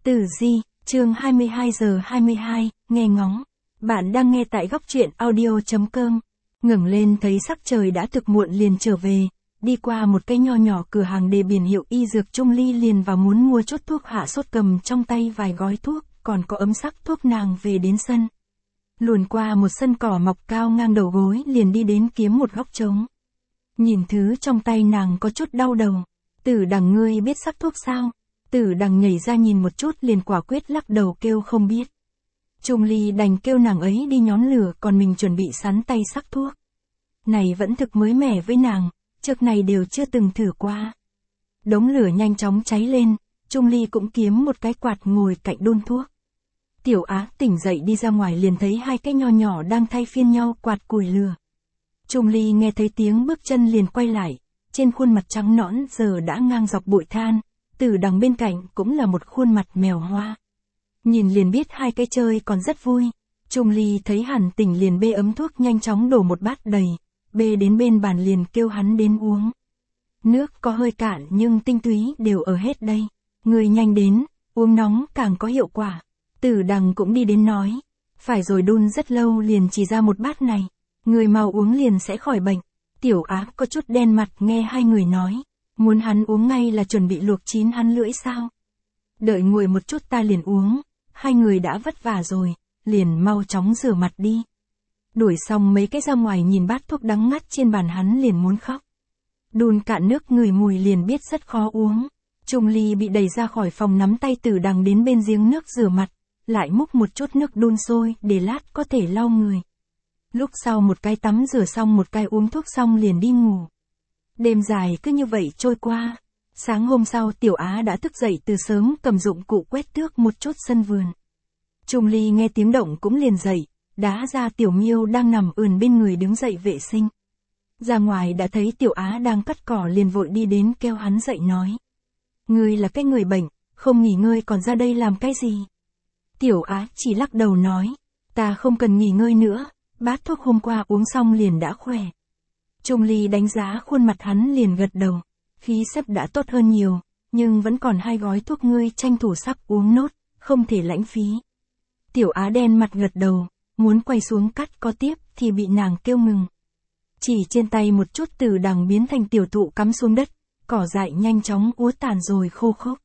Tử Di, chương 22 giờ 22, nghe ngóng. Bạn đang nghe tại góc truyện audio.com. Ngẩng lên thấy sắc trời đã thực muộn liền trở về, đi qua một cái nho nhỏ cửa hàng đề biển hiệu y dược Trung Ly liền vào muốn mua chút thuốc hạ sốt, cầm trong tay vài gói thuốc, còn có ấm sắc thuốc nàng về đến sân. Luồn qua một sân cỏ mọc cao ngang đầu gối liền đi đến kiếm một góc trống. Nhìn thứ trong tay nàng có chút đau đầu. Tử Đằng, ngươi biết sắc thuốc sao? Tử Đằng nhảy ra nhìn một chút liền quả quyết lắc đầu kêu không biết. Trung Ly đành kêu nàng ấy đi nhóm lửa, còn mình chuẩn bị sắn tay sắc thuốc. Này vẫn thực mới mẻ với nàng, trước này đều chưa từng thử qua. Đống lửa nhanh chóng cháy lên, Trung Ly cũng kiếm một cái quạt ngồi cạnh đun thuốc. Tiểu Á tỉnh dậy đi ra ngoài liền thấy hai cái nho nhỏ đang thay phiên nhau quạt củi lửa. Trung Ly nghe thấy tiếng bước chân liền quay lại, trên khuôn mặt trắng nõn giờ đã ngang dọc bụi than, Tử Đằng bên cạnh cũng là một khuôn mặt mèo hoa. Nhìn liền biết hai cái chơi còn rất vui. Trung Ly thấy hắn tỉnh liền bê ấm thuốc nhanh chóng đổ một bát đầy, bê đến bên bàn liền kêu hắn đến uống. Nước có hơi cạn nhưng tinh túy đều ở hết đây. Người nhanh đến, uống nóng càng có hiệu quả. Tử Đằng cũng đi đến nói. Phải rồi, đun rất lâu liền chỉ ra một bát này. Người mau uống liền sẽ khỏi bệnh. Tiểu Á có chút đen mặt nghe hai người nói. Muốn hắn uống ngay là chuẩn bị luộc chín hắn lưỡi sao? Đợi nguội một chút ta liền uống. Hai người đã vất vả rồi, liền mau chóng rửa mặt đi. Đuổi xong mấy cái ra ngoài nhìn bát thuốc đắng ngắt trên bàn hắn liền muốn khóc. Đun cạn nước ngửi mùi liền biết rất khó uống. Trung Ly bị đẩy ra khỏi phòng nắm tay Tử Đằng đến bên giếng nước rửa mặt, lại múc một chút nước đun sôi để lát có thể lau người. Lúc sau một cái tắm rửa xong một cái uống thuốc xong liền đi ngủ. Đêm dài cứ như vậy trôi qua. Sáng hôm sau Tiểu Á đã thức dậy từ sớm cầm dụng cụ quét tước một chút sân vườn. Trung Ly nghe tiếng động cũng liền dậy, đá ra Tiểu Miêu đang nằm ườn bên người đứng dậy vệ sinh. Ra ngoài đã thấy Tiểu Á đang cắt cỏ liền vội đi đến kêu hắn dậy nói. Ngươi là cái người bệnh, không nghỉ ngơi còn ra đây làm cái gì? Tiểu Á chỉ lắc đầu nói, ta không cần nghỉ ngơi nữa, bát thuốc hôm qua uống xong liền đã khỏe. Trung Ly đánh giá khuôn mặt hắn liền gật đầu, khí sắc đã tốt hơn nhiều, nhưng vẫn còn hai gói thuốc, ngươi tranh thủ sắc uống nốt, không thể lãng phí. Tiểu Á đen mặt gật đầu, muốn quay xuống cắt có tiếp thì bị nàng kêu ngừng. Chỉ trên tay một chút Tử Đằng biến thành tiểu thụ cắm xuống đất, cỏ dại nhanh chóng úa tàn rồi khô khốc.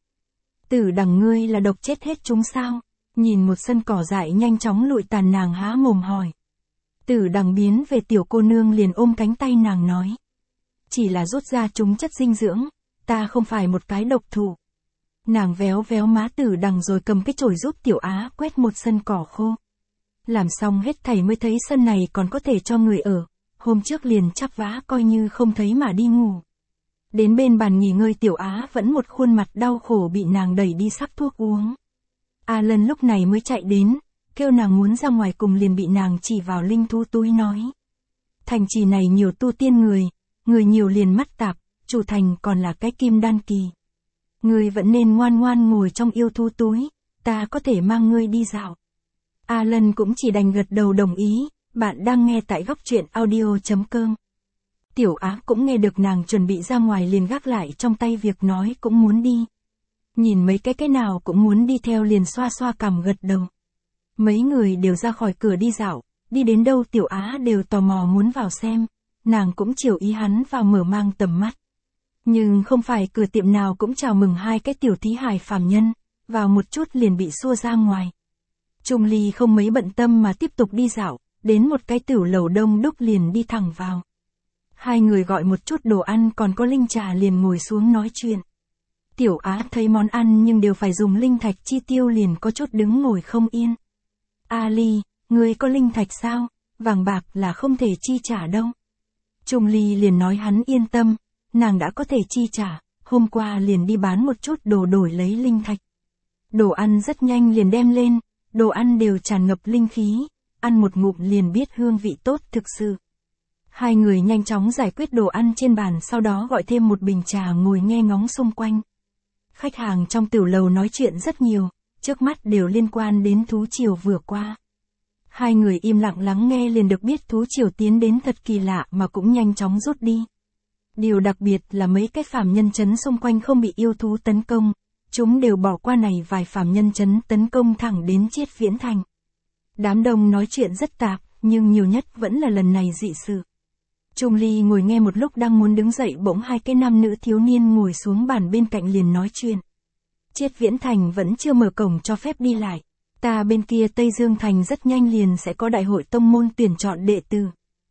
Tử Đằng, ngươi là độc chết hết chúng sao? Nhìn một sân cỏ dại nhanh chóng lụi tàn nàng há mồm hỏi. Tử Đằng biến về tiểu cô nương liền ôm cánh tay nàng nói. Chỉ là rút ra chúng chất dinh dưỡng, ta không phải một cái độc thủ. Nàng véo véo má Tử Đằng rồi cầm cái chổi giúp Tiểu Á quét một sân cỏ khô. Làm xong hết thảy mới thấy sân này còn có thể cho người ở, hôm trước liền chắp vá coi như không thấy mà đi ngủ. Đến bên bàn nghỉ ngơi Tiểu Á vẫn một khuôn mặt đau khổ bị nàng đẩy đi sắc thuốc uống. Alan lúc này mới chạy đến, kêu nàng muốn ra ngoài cùng liền bị nàng chỉ vào linh thú túi nói. Thành trì này nhiều tu tiên người nhiều liền mắt tạp, chủ thành còn là cái kim đan kỳ. Ngươi vẫn nên ngoan ngoan ngồi trong yêu thú túi, ta có thể mang ngươi đi dạo. Alan cũng chỉ đành gật đầu đồng ý, bạn đang nghe tại góc truyện audio.com. Tiểu Á cũng nghe được nàng chuẩn bị ra ngoài liền gác lại trong tay việc nói cũng muốn đi. Nhìn mấy cái nào cũng muốn đi theo liền xoa xoa cằm gật đầu. Mấy người đều ra khỏi cửa đi dạo, đi đến đâu Tiểu Á đều tò mò muốn vào xem, nàng cũng chiều ý hắn vào mở mang tầm mắt. Nhưng không phải cửa tiệm nào cũng chào mừng hai cái tiểu thí hài phàm nhân, vào một chút liền bị xua ra ngoài. Trung Ly không mấy bận tâm mà tiếp tục đi dạo, đến một cái tiểu lầu đông đúc liền đi thẳng vào. Hai người gọi một chút đồ ăn còn có linh trà liền ngồi xuống nói chuyện. Tiểu Á thấy món ăn nhưng đều phải dùng linh thạch chi tiêu liền có chút đứng ngồi không yên. Ali, ngươi có linh thạch sao? Vàng bạc là không thể chi trả đâu. Trung Ly liền nói hắn yên tâm, nàng đã có thể chi trả, hôm qua liền đi bán một chút đồ đổi lấy linh thạch. Đồ ăn rất nhanh liền đem lên, đồ ăn đều tràn ngập linh khí, ăn một ngụm liền biết hương vị tốt thực sự. Hai người nhanh chóng giải quyết đồ ăn trên bàn, sau đó gọi thêm một bình trà ngồi nghe ngóng xung quanh. Khách hàng trong tiểu lầu nói chuyện rất nhiều, trước mắt đều liên quan đến thú triều vừa qua. Hai người im lặng lắng nghe liền được biết thú triều tiến đến thật kỳ lạ mà cũng nhanh chóng rút đi. Điều đặc biệt là mấy cái phàm nhân trấn xung quanh không bị yêu thú tấn công, chúng đều bỏ qua này vài phàm nhân tấn công thẳng đến Triết Viễn Thành. Đám đông nói chuyện rất tạp, nhưng nhiều nhất vẫn là lần này dị sự. Trung Ly ngồi nghe một lúc đang muốn đứng dậy bỗng hai cái nam nữ thiếu niên ngồi xuống bàn bên cạnh liền nói chuyện. Triết Viễn Thành vẫn chưa mở cổng cho phép đi lại. Ta bên kia Tây Dương Thành rất nhanh liền sẽ có đại hội tông môn tuyển chọn đệ tử.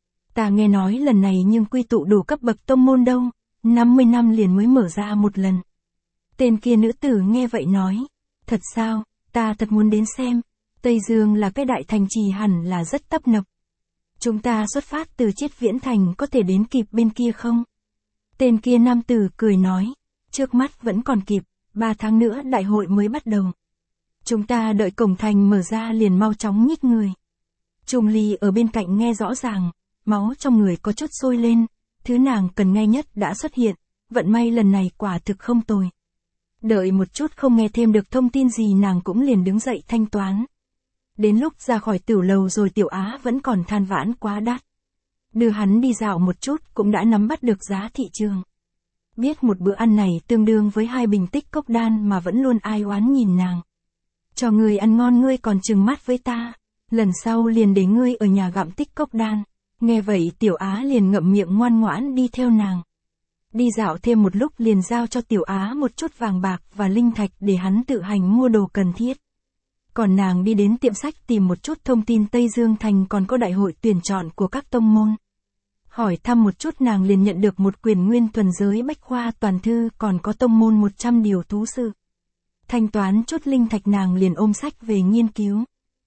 Ta nghe nói lần này nhưng quy tụ đủ cấp bậc tông môn đâu, 50 năm liền mới mở ra một lần. Tên kia nữ tử nghe vậy nói, thật sao, ta thật muốn đến xem, Tây Dương là cái đại thành trì hẳn là rất tấp nập. Chúng ta xuất phát từ Triết Viễn Thành có thể đến kịp bên kia không? Tên kia nam tử cười nói, trước mắt vẫn còn kịp, 3 tháng nữa đại hội mới bắt đầu. Chúng ta đợi cổng thành mở ra liền mau chóng nhích người. Trung Ly ở bên cạnh nghe rõ ràng, máu trong người có chút sôi lên, thứ nàng cần ngay nhất đã xuất hiện, vận may lần này quả thực không tồi. Đợi một chút không nghe thêm được thông tin gì nàng cũng liền đứng dậy thanh toán. Đến lúc ra khỏi tiểu lầu rồi Tiểu Á vẫn còn than vãn quá đắt. Đưa hắn đi dạo một chút cũng đã nắm bắt được giá thị trường. Biết một bữa ăn này tương đương với 2 bình tích cốc đan mà vẫn luôn ai oán nhìn nàng. Cho người ăn ngon ngươi còn trừng mắt với ta, lần sau liền để ngươi ở nhà gặm tích cốc đan. Nghe vậy Tiểu Á liền ngậm miệng ngoan ngoãn đi theo nàng. Đi dạo thêm một lúc liền giao cho Tiểu Á một chút vàng bạc và linh thạch để hắn tự hành mua đồ cần thiết. Còn nàng đi đến tiệm sách tìm một chút thông tin Tây Dương Thành còn có đại hội tuyển chọn của các tông môn. Hỏi thăm một chút nàng liền nhận được một quyển nguyên thuần giới bách khoa toàn thư còn có tông môn 100 điều thú sự. Thanh toán chút linh thạch nàng liền ôm sách về nghiên cứu.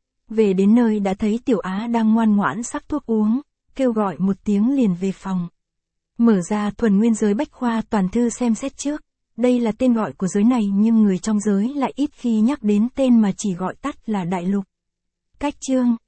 Về đến nơi đã thấy Tiểu Á đang ngoan ngoãn sắc thuốc uống, kêu gọi một tiếng liền về phòng. Mở ra thuần nguyên giới bách khoa toàn thư xem xét trước. Đây là tên gọi của giới này nhưng người trong giới lại ít khi nhắc đến tên mà chỉ gọi tắt là đại lục. Cách chương